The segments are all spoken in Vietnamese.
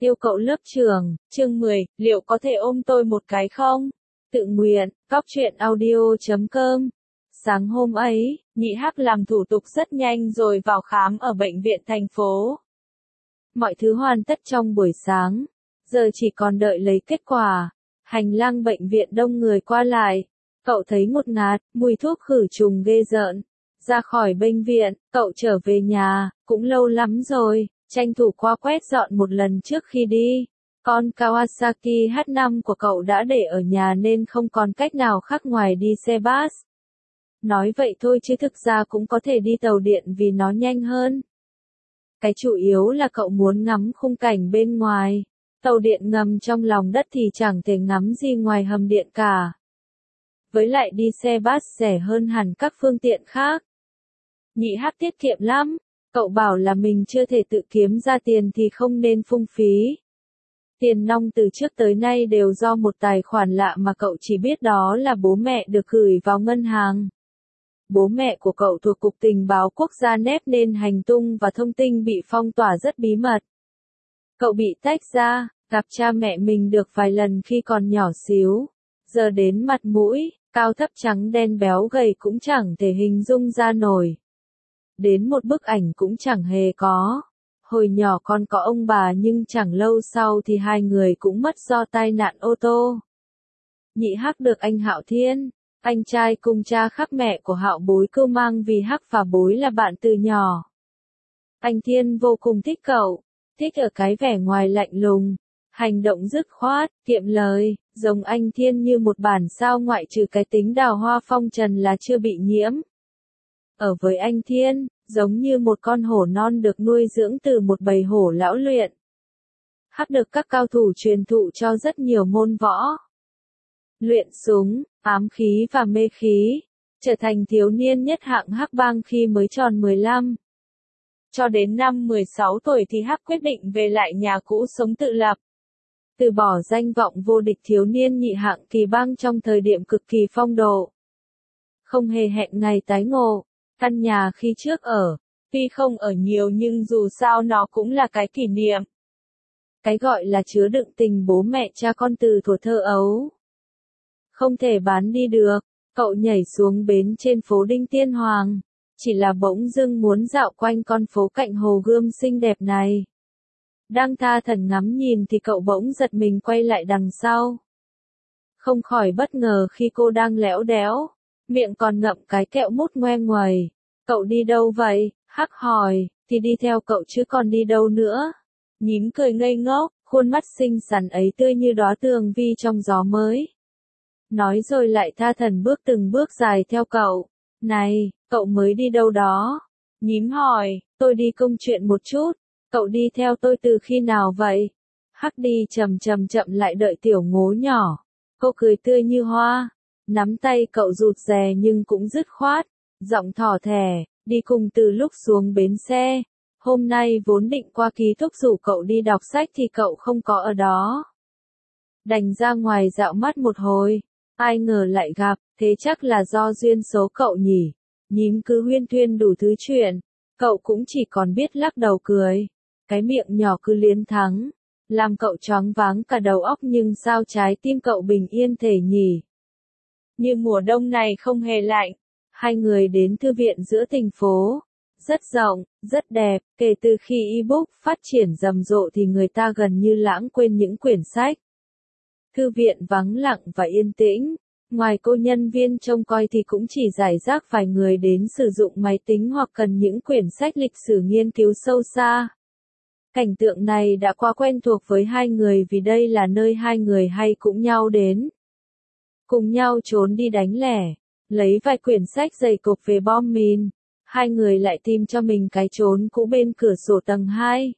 Yêu cậu lớp trường, chương 10, liệu có thể ôm tôi một cái không? Tự nguyện, cóc truyện audio.com. Sáng hôm ấy, nhị Hắc làm thủ tục rất nhanh rồi vào khám ở bệnh viện thành phố. Mọi thứ hoàn tất trong buổi sáng, giờ chỉ còn đợi lấy kết quả. Hành lang bệnh viện đông người qua lại, cậu thấy ngột ngạt, mùi thuốc khử trùng ghê rợn. Ra khỏi bệnh viện, cậu trở về nhà, cũng lâu lắm rồi, tranh thủ qua quét dọn một lần trước khi đi. Con Kawasaki H5 của cậu đã để ở nhà nên không còn cách nào khác ngoài đi xe bus. Nói vậy thôi chứ thực ra cũng có thể đi tàu điện vì nó nhanh hơn. Cái chủ yếu là cậu muốn ngắm khung cảnh bên ngoài. Tàu điện ngầm trong lòng đất thì chẳng thể ngắm gì ngoài hầm điện cả. Với lại đi xe bus rẻ hơn hẳn các phương tiện khác. Nhị Hắc tiết kiệm lắm, cậu bảo là mình chưa thể tự kiếm ra tiền thì không nên phung phí. Tiền nong từ trước tới nay đều do một tài khoản lạ mà cậu chỉ biết đó là bố mẹ được gửi vào ngân hàng. Bố mẹ của cậu thuộc Cục Tình báo Quốc gia nép nên hành tung và thông tin bị phong tỏa rất bí mật. Cậu bị tách ra, gặp cha mẹ mình được vài lần khi còn nhỏ xíu. Giờ đến mặt mũi, cao thấp trắng đen béo gầy cũng chẳng thể hình dung ra nổi. Đến một bức ảnh cũng chẳng hề có. Hồi nhỏ con có ông bà nhưng chẳng lâu sau thì hai người cũng mất do tai nạn ô tô. Nhị Hắc được anh Hạo Thiên, anh trai cùng cha khác mẹ của Hạo Bối cưu mang vì Hắc và Bối là bạn từ nhỏ. Anh Thiên vô cùng thích cậu, thích ở cái vẻ ngoài lạnh lùng, hành động dứt khoát, kiệm lời, giống anh Thiên như một bản sao ngoại trừ cái tính đào hoa phong trần là chưa bị nhiễm. Ở với anh Thiên, giống như một con hổ non được nuôi dưỡng từ một bầy hổ lão luyện. Hắc được các cao thủ truyền thụ cho rất nhiều môn võ. Luyện súng, ám khí và mê khí, trở thành thiếu niên nhất hạng Hắc bang khi mới tròn 15. Cho đến năm 16 tuổi thì Hắc quyết định về lại nhà cũ sống tự lập. Từ bỏ danh vọng vô địch thiếu niên nhị hạng kỳ bang trong thời điểm cực kỳ phong độ. Không hề hẹn ngày tái ngộ, căn nhà khi trước ở, tuy không ở nhiều nhưng dù sao nó cũng là cái kỷ niệm. Cái gọi là chứa đựng tình bố mẹ cha con từ thuở thơ ấu. Không thể bán đi được, cậu nhảy xuống bến trên phố Đinh Tiên Hoàng, chỉ là bỗng dưng muốn dạo quanh con phố cạnh hồ Gươm xinh đẹp này. Đang tha thẩn ngắm nhìn thì cậu bỗng giật mình quay lại đằng sau. Không khỏi bất ngờ khi cô đang lẽo đẽo, miệng còn ngậm cái kẹo mút ngoe nguầy. Cậu đi đâu vậy? Hắc hỏi, thì đi theo cậu chứ còn đi đâu nữa. Nhím cười ngây ngốc, khuôn mắt xinh xắn ấy tươi như đóa tường vi trong gió mới. Nói rồi lại tha thẩn bước từng bước dài theo cậu. Này, cậu mới đi đâu đó? Nhím hỏi, tôi đi công chuyện một chút. Cậu đi theo tôi từ khi nào vậy? Hắc đi chậm lại đợi tiểu ngố nhỏ. Cô cười tươi như hoa. Nắm tay cậu rụt rè nhưng cũng dứt khoát. Giọng thỏ thẻ, đi cùng từ lúc xuống bến xe. Hôm nay vốn định qua ký túc rủ cậu đi đọc sách thì cậu không có ở đó. Đành ra ngoài dạo mắt một hồi. Ai ngờ lại gặp, thế chắc là do duyên số cậu nhỉ. Nhím cứ huyên thuyên đủ thứ chuyện. Cậu cũng chỉ còn biết lắc đầu cười. Cái miệng nhỏ cứ liến thắng. Làm cậu choáng váng cả đầu óc nhưng sao trái tim cậu bình yên thể nhỉ. Như mùa đông này không hề lạnh. Hai người đến thư viện giữa thành phố. Rất rộng, rất đẹp, kể từ khi ebook phát triển rầm rộ thì người ta gần như lãng quên những quyển sách. Thư viện vắng lặng và yên tĩnh. Ngoài cô nhân viên trông coi thì cũng chỉ rải rác vài người đến sử dụng máy tính hoặc cần những quyển sách lịch sử nghiên cứu sâu xa. Cảnh tượng này đã quá quen thuộc với hai người vì đây là nơi hai người hay cùng nhau đến. Cùng nhau trốn đi đánh lẻ, lấy vài quyển sách dày cộp về bom mìn. Hai người lại tìm cho mình cái trốn cũ bên cửa sổ tầng 2.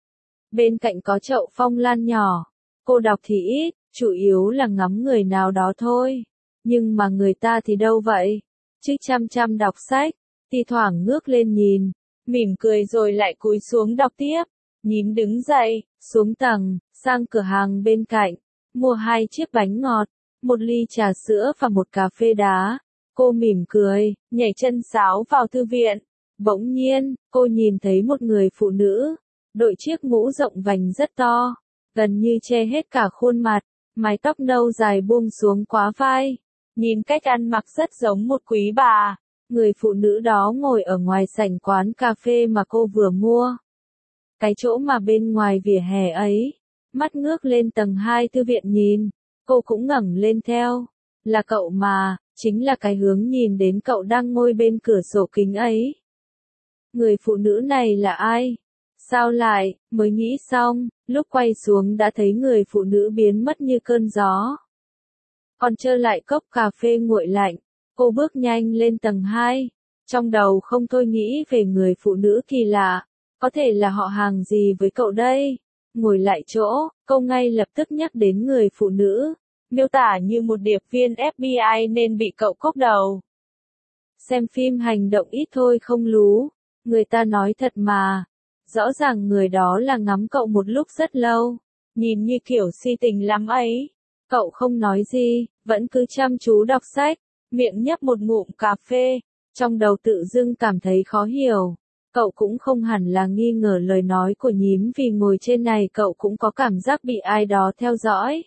Bên cạnh có chậu phong lan nhỏ. Cô đọc thì ít, chủ yếu là ngắm người nào đó thôi. Nhưng mà người ta thì đâu vậy? Chứ chăm đọc sách, thi thoảng ngước lên nhìn, mỉm cười rồi lại cúi xuống đọc tiếp. Nhím đứng dậy, xuống tầng, sang cửa hàng bên cạnh, mua 2 chiếc bánh ngọt, 1 ly trà sữa và 1 cà phê đá. Cô mỉm cười, nhảy chân sáo vào thư viện. Bỗng nhiên, cô nhìn thấy một người phụ nữ, đội chiếc mũ rộng vành rất to, gần như che hết cả khuôn mặt, mái tóc nâu dài buông xuống quá vai, nhìn cách ăn mặc rất giống một quý bà. Người phụ nữ đó ngồi ở ngoài sảnh quán cà phê mà cô vừa mua. Cái chỗ mà bên ngoài vỉa hè ấy, mắt ngước lên tầng 2 thư viện nhìn, cô cũng ngẩng lên theo. Là cậu mà, chính là cái hướng nhìn đến cậu đang ngồi bên cửa sổ kính ấy. Người phụ nữ này là ai? Sao lại, mới nghĩ xong, lúc quay xuống đã thấy người phụ nữ biến mất như cơn gió. Còn trơ lại cốc cà phê nguội lạnh, cô bước nhanh lên tầng 2, trong đầu không thôi nghĩ về người phụ nữ kỳ lạ, có thể là họ hàng gì với cậu đây? Ngồi lại chỗ, cô ngay lập tức nhắc đến người phụ nữ, miêu tả như một điệp viên FBI nên bị cậu cốc đầu. Xem phim hành động ít thôi không lú, người ta nói thật mà. Rõ ràng người đó là ngắm cậu một lúc rất lâu, nhìn như kiểu si tình lắm ấy. Cậu không nói gì, vẫn cứ chăm chú đọc sách, miệng nhấp một ngụm cà phê, trong đầu tự dưng cảm thấy khó hiểu. Cậu cũng không hẳn là nghi ngờ lời nói của nhím vì ngồi trên này cậu cũng có cảm giác bị ai đó theo dõi.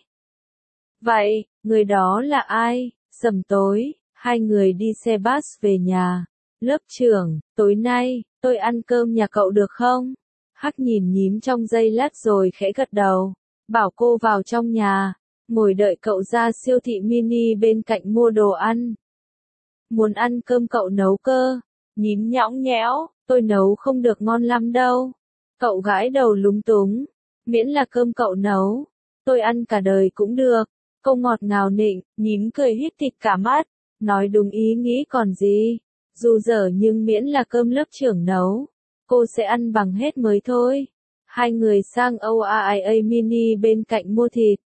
Vậy, người đó là ai? Sầm tối, hai người đi xe bus về nhà. Lớp trưởng, tối nay, tôi ăn cơm nhà cậu được không? Hắc nhìn nhím trong giây lát rồi khẽ gật đầu, bảo cô vào trong nhà, ngồi đợi cậu ra siêu thị mini bên cạnh mua đồ ăn. Muốn ăn cơm cậu nấu cơ? Nhím nhõng nhẽo, tôi nấu không được ngon lắm đâu. Cậu gãi đầu lúng túng, miễn là cơm cậu nấu, tôi ăn cả đời cũng được. Câu ngọt ngào nịnh, nhím cười hít thịt cả mắt, nói đúng ý nghĩ còn gì. Dù dở nhưng miễn là cơm lớp trưởng nấu, cô sẽ ăn bằng hết mới thôi. Hai người sang OAIA mini bên cạnh mua thịt,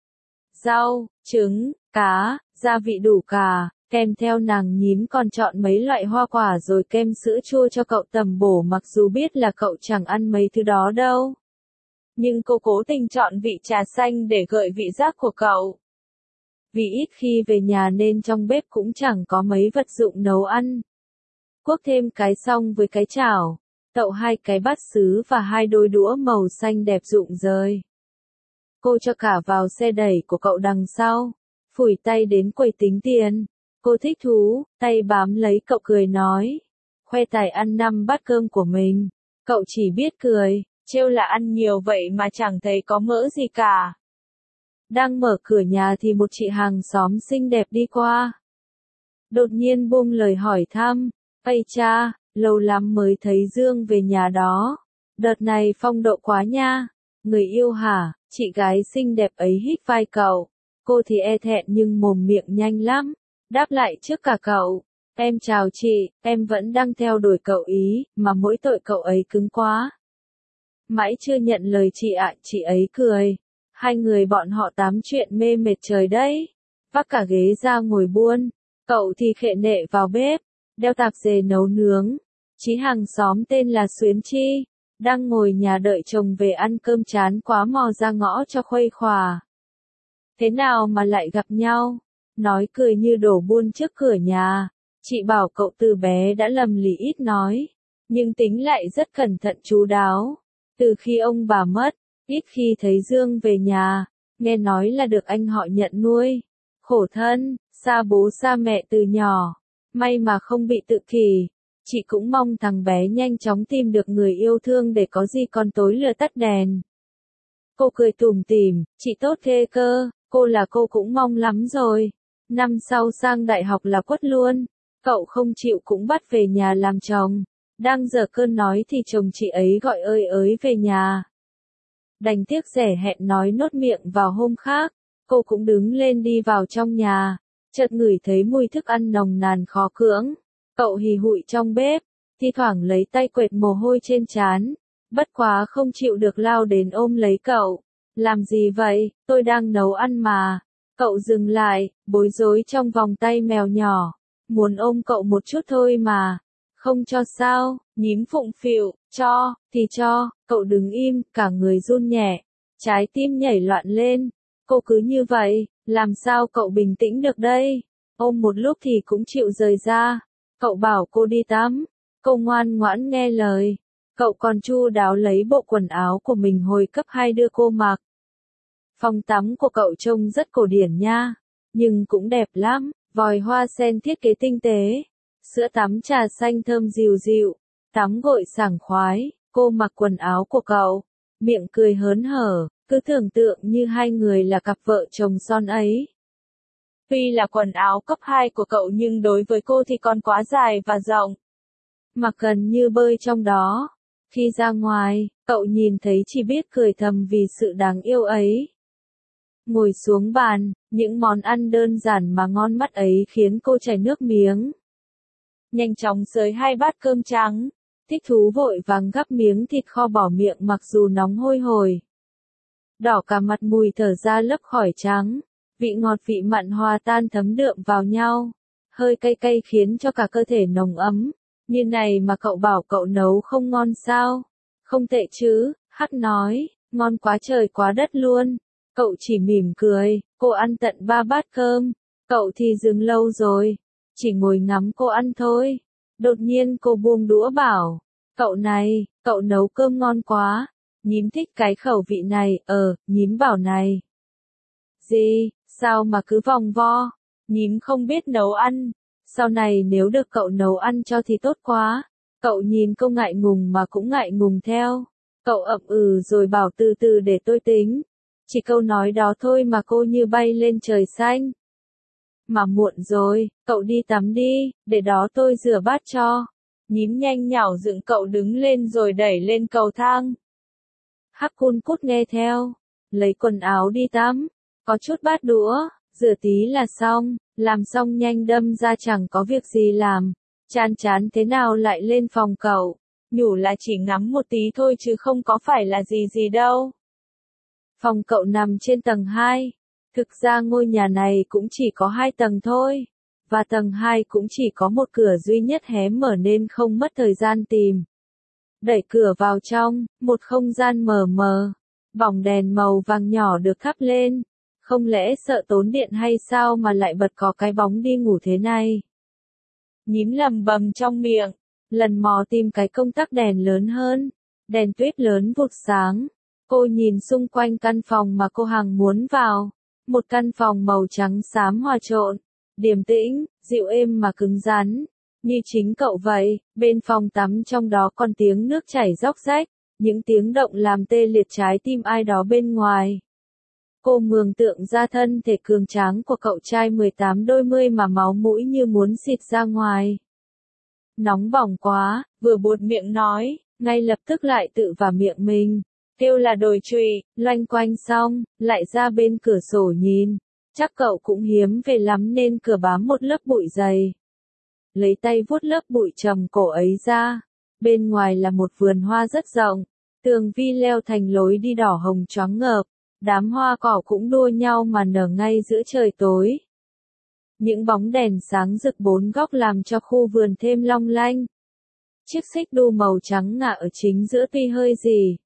rau, trứng, cá, gia vị đủ cả, kèm theo nàng nhím còn chọn mấy loại hoa quả rồi kem sữa chua cho cậu tầm bổ mặc dù biết là cậu chẳng ăn mấy thứ đó đâu. Nhưng cô cố tình chọn vị trà xanh để gợi vị giác của cậu. Vì ít khi về nhà nên trong bếp cũng chẳng có mấy vật dụng nấu ăn. Cuốc thêm cái xong với cái chảo, tậu hai cái bát sứ và hai đôi đũa màu xanh đẹp rụng rời. Cô cho cả vào xe đẩy của cậu đằng sau, phủi tay đến quầy tính tiền. Cô thích thú, tay bám lấy cậu cười nói, khoe tài ăn 5 bát cơm của mình. Cậu chỉ biết cười, trêu là ăn nhiều vậy mà chẳng thấy có mỡ gì cả. Đang mở cửa nhà thì một chị hàng xóm xinh đẹp đi qua. Đột nhiên buông lời hỏi thăm, ây cha, lâu lắm mới thấy Dương về nhà đó. Đợt này phong độ quá nha. Người yêu hả? Chị gái xinh đẹp ấy hít vai cậu. Cô thì e thẹn nhưng mồm miệng nhanh lắm. Đáp lại trước cả cậu. Em chào chị, em vẫn đang theo đuổi cậu ý, mà mỗi tội cậu ấy cứng quá. Mãi chưa nhận lời chị ạ, chị ấy cười. Hai người bọn họ tám chuyện mê mệt trời đấy. Vác cả ghế ra ngồi buôn. Cậu thì khệ nệ vào bếp, đeo tạp dề nấu nướng. Chí hàng xóm tên là Xuyến Chi, đang ngồi nhà đợi chồng về ăn cơm chán quá mò ra ngõ cho khuây khỏa. Thế nào mà lại gặp nhau? Nói cười như đổ buôn trước cửa nhà. Chị bảo cậu từ bé đã lầm lì ít nói, nhưng tính lại rất cẩn thận chú đáo. Từ khi ông bà mất, ít khi thấy Dương về nhà, nghe nói là được anh họ nhận nuôi. Khổ thân, xa bố xa mẹ từ nhỏ, may mà không bị tự kỷ. Chị cũng mong thằng bé nhanh chóng tìm được người yêu thương để có gì con tối lửa tắt đèn. Cô cười tủm tỉm, chị tốt ghê cơ, cô là cô cũng mong lắm rồi. Năm sau sang đại học là quất luôn. Cậu không chịu cũng bắt về nhà làm chồng. Đang dở cơn nói thì chồng chị ấy gọi ơi ới về nhà. Đành tiếc rẻ hẹn nói nốt miệng vào hôm khác. Cô cũng đứng lên đi vào trong nhà. Chợt ngửi thấy mùi thức ăn nồng nàn khó cưỡng. Cậu hì hụi trong bếp, thi thoảng lấy tay quệt mồ hôi trên trán. Bất quá không chịu được lao đến ôm lấy cậu. Làm gì vậy, tôi đang nấu ăn mà. Cậu dừng lại, bối rối trong vòng tay mèo nhỏ. Muốn ôm cậu một chút thôi mà. Không cho sao, nhím phụng phịu, cho, thì cho, cậu đứng im, cả người run nhẹ. Trái tim nhảy loạn lên. Cô cứ như vậy, làm sao cậu bình tĩnh được đây? Ôm một lúc thì cũng chịu rời ra. Cậu bảo cô đi tắm. Cô ngoan ngoãn nghe lời. Cậu còn chu đáo lấy bộ quần áo của mình hồi cấp 2 đưa cô mặc. Phòng tắm của cậu trông rất cổ điển nha, nhưng cũng đẹp lắm, vòi hoa sen thiết kế tinh tế, sữa tắm trà xanh thơm dịu dịu, tắm gội sảng khoái, cô mặc quần áo của cậu, miệng cười hớn hở, cứ tưởng tượng như hai người là cặp vợ chồng son ấy. Tuy là quần áo cấp 2 của cậu nhưng đối với cô thì còn quá dài và rộng. Mặc gần như bơi trong đó. Khi ra ngoài, cậu nhìn thấy chỉ biết cười thầm vì sự đáng yêu ấy. Ngồi xuống bàn, những món ăn đơn giản mà ngon mắt ấy khiến cô chảy nước miếng. Nhanh chóng xới 2 bát cơm trắng, thích thú vội vàng gắp miếng thịt kho bỏ miệng mặc dù nóng hôi hổi. Đỏ cả mặt mùi thở ra lấp khỏi trắng, vị ngọt vị mặn hòa tan thấm đượm vào nhau, hơi cay cay khiến cho cả cơ thể nồng ấm. Như này mà cậu bảo cậu nấu không ngon sao? Không tệ chứ, Hắc nói, ngon quá trời quá đất luôn. Cậu chỉ mỉm cười, cô ăn tận 3 bát cơm, cậu thì dừng lâu rồi, chỉ ngồi ngắm cô ăn thôi. Đột nhiên cô buông đũa bảo, cậu này, cậu nấu cơm ngon quá, nhím thích cái khẩu vị này, nhím bảo này. Gì, sao mà cứ vòng vo, nhím không biết nấu ăn. Sau này nếu được cậu nấu ăn cho thì tốt quá. Cậu nhìn cô ngại ngùng mà cũng ngại ngùng theo. Cậu ậm rồi bảo từ từ để tôi tính. Chỉ câu nói đó thôi mà cô như bay lên trời xanh. Mà muộn rồi, cậu đi tắm đi, để đó tôi rửa bát cho. Nhím nhanh nhảu dựng cậu đứng lên rồi đẩy lên cầu thang. Hắc cun cút nghe theo, lấy quần áo đi tắm, có chút bát đũa, rửa tí là xong, làm xong nhanh đâm ra chẳng có việc gì làm, chán thế nào lại lên phòng cậu, nhủ là chỉ ngắm một tí thôi chứ không có phải là gì đâu. Phòng cậu nằm trên tầng 2, thực ra ngôi nhà này cũng chỉ có 2 tầng thôi, và tầng 2 cũng chỉ có một cửa duy nhất hé mở nên không mất thời gian tìm. Đẩy cửa vào trong, một không gian mờ mờ, bóng đèn màu vàng nhỏ được thắp lên. Không lẽ sợ tốn điện hay sao mà lại bật có cái bóng đi ngủ thế này? Nhím lầm bầm trong miệng, lần mò tìm cái công tắc đèn lớn hơn, đèn tuyết lớn vụt sáng. Cô nhìn xung quanh căn phòng mà cô hằng muốn vào, một căn phòng màu trắng xám hòa trộn, điềm tĩnh, dịu êm mà cứng rắn, như chính cậu vậy. Bên phòng tắm trong đó còn tiếng nước chảy róc rách, những tiếng động làm tê liệt trái tim ai đó bên ngoài. Cô mường tượng ra thân thể cường tráng của cậu trai 18 đôi mươi mà máu mũi như muốn xịt ra ngoài. Nóng bỏng quá, vừa buột miệng nói, ngay lập tức lại tự vào miệng mình, kêu là đồi trụy, loanh quanh xong, lại ra bên cửa sổ nhìn. Chắc cậu cũng hiếm về lắm nên cửa bám một lớp bụi dày. Lấy tay vuốt lớp bụi trầm cổ ấy ra. Bên ngoài là một vườn hoa rất rộng, tường vi leo thành lối đi đỏ hồng choáng ngợp. Đám hoa cỏ cũng đua nhau mà nở ngay giữa trời tối. Những bóng đèn sáng rực bốn góc làm cho khu vườn thêm long lanh. Chiếc xích đu màu trắng ngả ở chính giữa tuy hơi rỉ,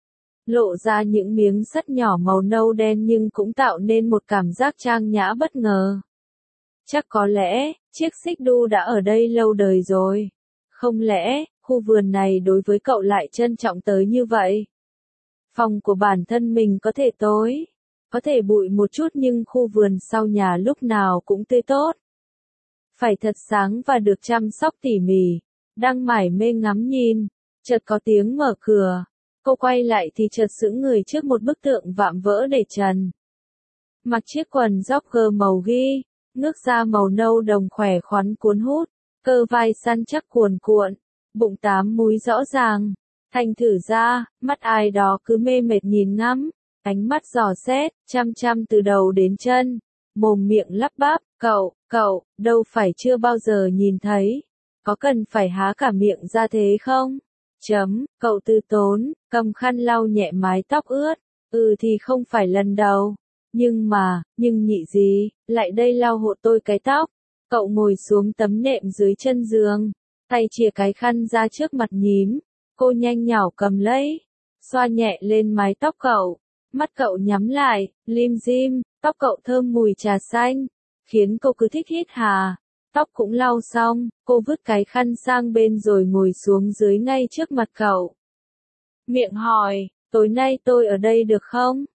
lộ ra những miếng sắt nhỏ màu nâu đen nhưng cũng tạo nên một cảm giác trang nhã bất ngờ. Chắc có lẽ, chiếc xích đu đã ở đây lâu đời rồi. Không lẽ, khu vườn này đối với cậu lại trân trọng tới như vậy? Phòng của bản thân mình có thể tối, có thể bụi một chút nhưng khu vườn sau nhà lúc nào cũng tươi tốt. Phải thật sáng và được chăm sóc tỉ mỉ. Đang mải mê ngắm nhìn, chợt có tiếng mở cửa. Cô quay lại thì chợt sững người trước một bức tượng vạm vỡ để trần. Mặc chiếc quần jogger màu ghi, ngước da màu nâu đồng khỏe khoắn cuốn hút, cơ vai săn chắc cuồn cuộn, bụng 8 múi rõ ràng. Thành thử ra, mắt ai đó cứ mê mệt nhìn ngắm, ánh mắt dò xét, chăm chăm từ đầu đến chân, mồm miệng lắp bắp, cậu, đâu phải chưa bao giờ nhìn thấy, có cần phải há cả miệng ra thế không? Cậu từ tốn, cầm khăn lau nhẹ mái tóc ướt, thì không phải lần đầu, nhưng nhị gì, lại đây lau hộ tôi cái tóc. Cậu ngồi xuống tấm nệm dưới chân giường, tay chìa cái khăn ra trước mặt nhím. Cô nhanh nhảu cầm lấy, xoa nhẹ lên mái tóc cậu, mắt cậu nhắm lại, lim dim, tóc cậu thơm mùi trà xanh, khiến cô cứ thích hít hà. Tóc cũng lau xong, cô vứt cái khăn sang bên rồi ngồi xuống dưới ngay trước mặt cậu. Miệng hỏi, tối nay tôi ở đây được không?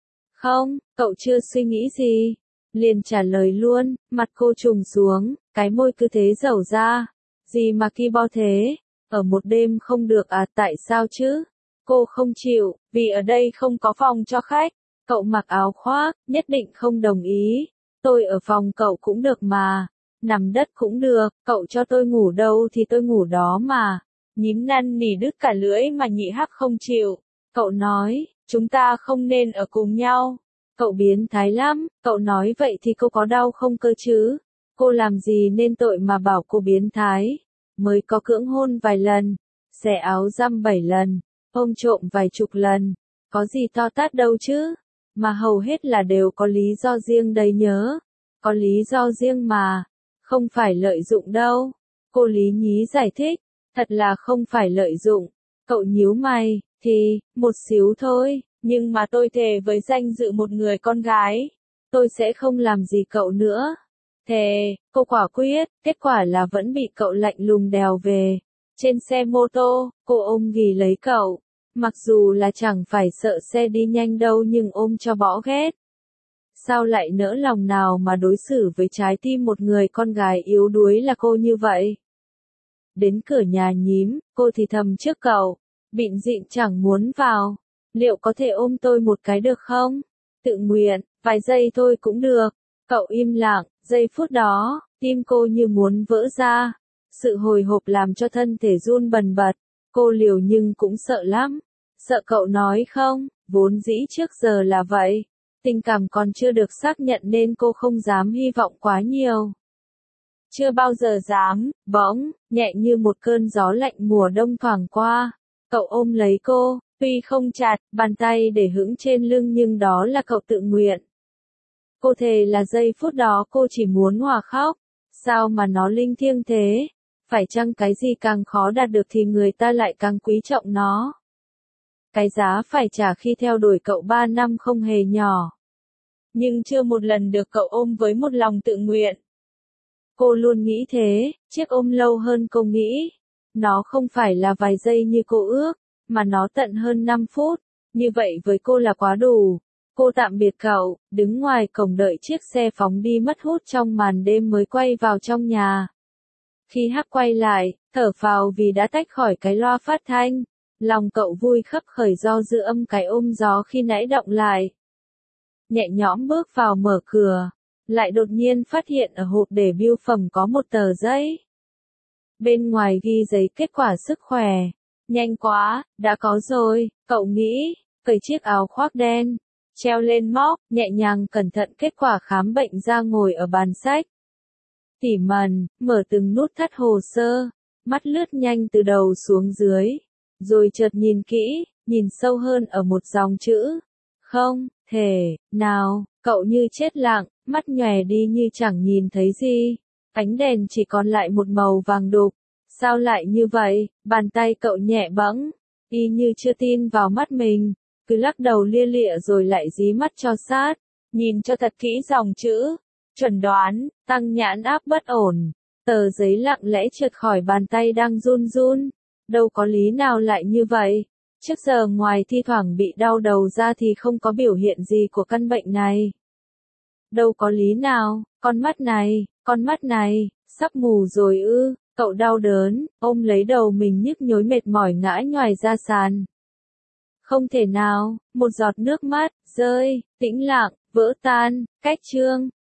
Không, cậu chưa suy nghĩ gì. Liền trả lời luôn, mặt cô trùng xuống, cái môi cứ thế dẩu ra. Gì mà ki bo thế? Ở một đêm không được à, tại sao chứ? Cô không chịu, vì ở đây không có phòng cho khách. Cậu mặc áo khoác, nhất định không đồng ý. Tôi ở phòng cậu cũng được mà. Nằm đất cũng được, cậu cho tôi ngủ đâu thì tôi ngủ đó mà. Nhím năn nỉ đứt cả lưỡi mà nhị hắc không chịu. Cậu nói, chúng ta không nên ở cùng nhau. Cậu biến thái lắm, cậu nói vậy thì cô có đau không cơ chứ? Cô làm gì nên tội mà bảo cô biến thái? Mới có cưỡng hôn vài lần, xẻ áo dăm 7 lần, ôm trộm vài chục lần. Có gì to tát đâu chứ? Mà hầu hết là đều có lý do riêng đấy nhớ. Có lý do riêng mà, không phải lợi dụng đâu. Cô Lý Nhí giải thích, thật là không phải lợi dụng. Cậu nhíu mày, thì, một xíu thôi, nhưng mà tôi thề với danh dự một người con gái, tôi sẽ không làm gì cậu nữa. Thề, cô quả quyết, kết quả là vẫn bị cậu lạnh lùng đèo về. Trên xe mô tô, cô ôm ghì lấy cậu. Mặc dù là chẳng phải sợ xe đi nhanh đâu nhưng ôm cho bỏ ghét. Sao lại nỡ lòng nào mà đối xử với trái tim một người con gái yếu đuối là cô như vậy? Đến cửa nhà nhím, cô thì thầm trước cậu, bịn dịn chẳng muốn vào. Liệu có thể ôm tôi một cái được không? Tự nguyện, vài giây thôi cũng được. Cậu im lặng, giây phút đó, tim cô như muốn vỡ ra. Sự hồi hộp làm cho thân thể run bần bật. Cô liều nhưng cũng sợ lắm. Sợ cậu nói không, vốn dĩ trước giờ là vậy. Tình cảm còn chưa được xác nhận nên cô không dám hy vọng quá nhiều. Chưa bao giờ dám, bỗng, nhẹ như một cơn gió lạnh mùa đông thoảng qua. Cậu ôm lấy cô, tuy không chặt, bàn tay để hững trên lưng nhưng đó là cậu tự nguyện. Cô thề là giây phút đó cô chỉ muốn hòa khóc. Sao mà nó linh thiêng thế? Phải chăng cái gì càng khó đạt được thì người ta lại càng quý trọng nó? Cái giá phải trả khi theo đuổi cậu 3 năm không hề nhỏ. Nhưng chưa một lần được cậu ôm với một lòng tự nguyện. Cô luôn nghĩ thế, chiếc ôm lâu hơn cô nghĩ. Nó không phải là vài giây như cô ước, mà nó tận hơn 5 phút. Như vậy với cô là quá đủ. Cô tạm biệt cậu, đứng ngoài cổng đợi chiếc xe phóng đi mất hút trong màn đêm mới quay vào trong nhà. Khi Hắc quay lại, thở phào vì đã tách khỏi cái loa phát thanh. Lòng cậu vui khấp khởi do dư âm cái ôm gió khi nãy động lại. Nhẹ nhõm bước vào mở cửa, lại đột nhiên phát hiện ở hộp để bưu phẩm có một tờ giấy. Bên ngoài ghi giấy kết quả sức khỏe. Nhanh quá, đã có rồi, cậu nghĩ, cởi chiếc áo khoác đen, treo lên móc, nhẹ nhàng cẩn thận kết quả khám bệnh ra ngồi ở bàn sách. Tỉ mẩn, mở từng nút thắt hồ sơ, mắt lướt nhanh từ đầu xuống dưới, rồi chợt nhìn kỹ, nhìn sâu hơn ở một dòng chữ. Không thể nào, cậu như chết lặng, mắt nhòe đi như chẳng nhìn thấy gì. Ánh đèn chỉ còn lại một màu vàng đục. Sao lại như vậy? Bàn tay cậu nhẹ bẫng, y như chưa tin vào mắt mình, cứ lắc đầu lia lịa rồi lại dí mắt cho sát, nhìn cho thật kỹ dòng chữ. Chuẩn đoán, tăng nhãn áp bất ổn. Tờ giấy lặng lẽ trượt khỏi bàn tay đang run run. Đâu có lý nào lại như vậy. Trước giờ ngoài thi thoảng bị đau đầu ra thì không có biểu hiện gì của căn bệnh này. Đâu có lý nào, con mắt này, sắp mù rồi ư? Cậu đau đớn, ôm lấy đầu mình nhức nhối mệt mỏi ngã nhoài ra sàn. Không thể nào, một giọt nước mắt, rơi, tĩnh lặng, vỡ tan, cách chương.